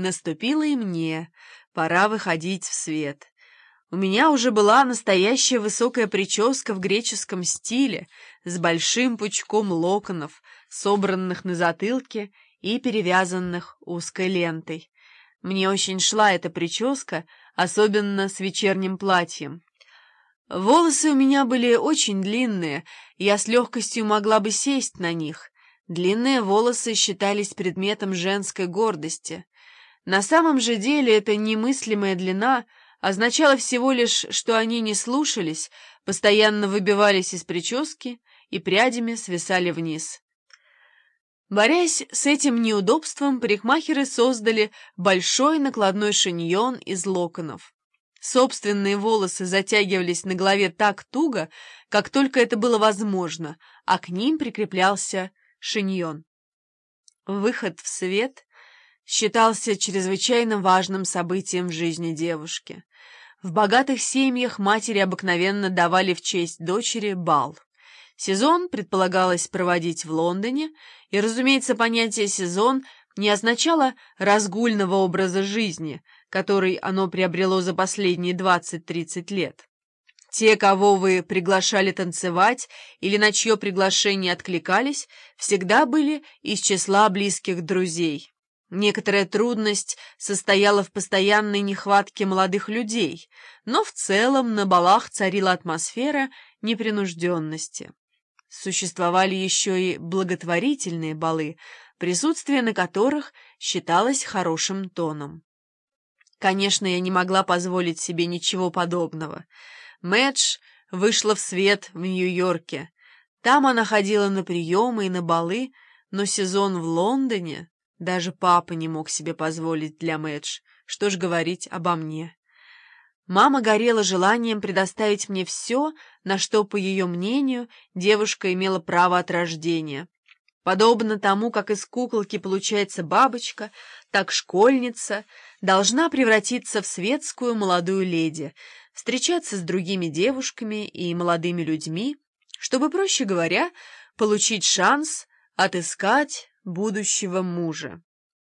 Наступило и мне, пора выходить в свет. У меня уже была настоящая высокая прическа в греческом стиле, с большим пучком локонов, собранных на затылке и перевязанных узкой лентой. Мне очень шла эта прическа, особенно с вечерним платьем. Волосы у меня были очень длинные, я с легкостью могла бы сесть на них. Длинные волосы считались предметом женской гордости. На самом же деле эта немыслимая длина означала всего лишь, что они не слушались, постоянно выбивались из прически и прядями свисали вниз. Борясь с этим неудобством, парикмахеры создали большой накладной шиньон из локонов. Собственные волосы затягивались на голове так туго, как только это было возможно, а к ним прикреплялся шиньон. Выход в свет считался чрезвычайно важным событием в жизни девушки. В богатых семьях матери обыкновенно давали в честь дочери бал. Сезон предполагалось проводить в Лондоне, и, разумеется, понятие «сезон» не означало разгульного образа жизни, который оно приобрело за последние 20-30 лет. Те, кого вы приглашали танцевать или на чье приглашение откликались, всегда были из числа близких друзей. Некоторая трудность состояла в постоянной нехватке молодых людей, но в целом на балах царила атмосфера непринужденности. Существовали еще и благотворительные балы, присутствие на которых считалось хорошим тоном. Конечно, я не могла позволить себе ничего подобного. Мэдж вышла в свет в Нью-Йорке. Там она ходила на приемы и на балы, но сезон в Лондоне даже папа не мог себе позволить для Мэдж, что ж говорить обо мне. Мама горела желанием предоставить мне все, на что, по ее мнению, девушка имела право от рождения. Подобно тому, как из куколки получается бабочка, так школьница должна превратиться в светскую молодую леди, встречаться с другими девушками и молодыми людьми, чтобы, проще говоря, получить шанс отыскать будущего мужа.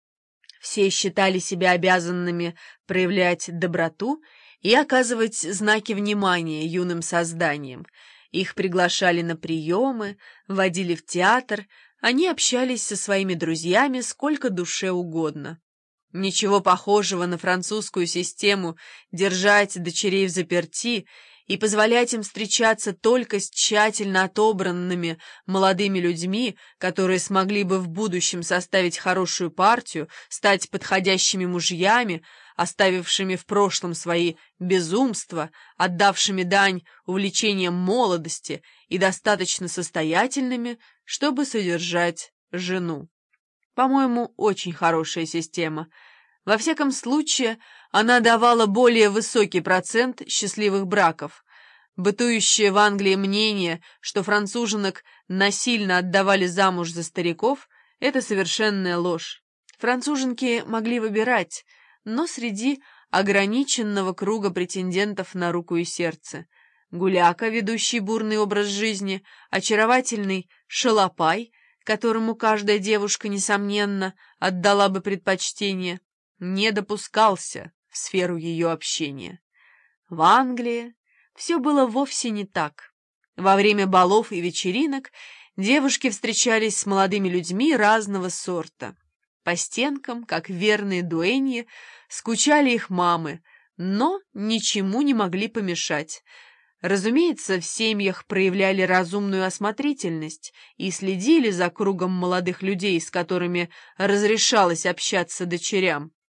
Все считали себя обязанными проявлять доброту и оказывать знаки внимания юным созданиям. Их приглашали на приемы, водили в театр, они общались со своими друзьями сколько душе угодно. Ничего похожего на французскую систему держать дочерей взаперти и позволять им встречаться только с тщательно отобранными молодыми людьми, которые смогли бы в будущем составить хорошую партию, стать подходящими мужьями, оставившими в прошлом свои безумства, отдавшими дань увлечениям молодости и достаточно состоятельными, чтобы содержать жену. По-моему, очень хорошая система. Во всяком случае, она давала более высокий процент счастливых браков. Бытующее в Англии мнение, что француженок насильно отдавали замуж за стариков, это совершенная ложь. Француженки могли выбирать, но среди ограниченного круга претендентов на руку и сердце. Гуляка, ведущий бурный образ жизни, очаровательный шалопай, которому каждая девушка, несомненно, отдала бы предпочтение, не допускался в сферу ее общения. В Англии все было вовсе не так. Во время балов и вечеринок девушки встречались с молодыми людьми разного сорта. По стенкам, как верные дуэньи, скучали их мамы, но ничему не могли помешать. Разумеется, в семьях проявляли разумную осмотрительность и следили за кругом молодых людей, с которыми разрешалось общаться дочерям.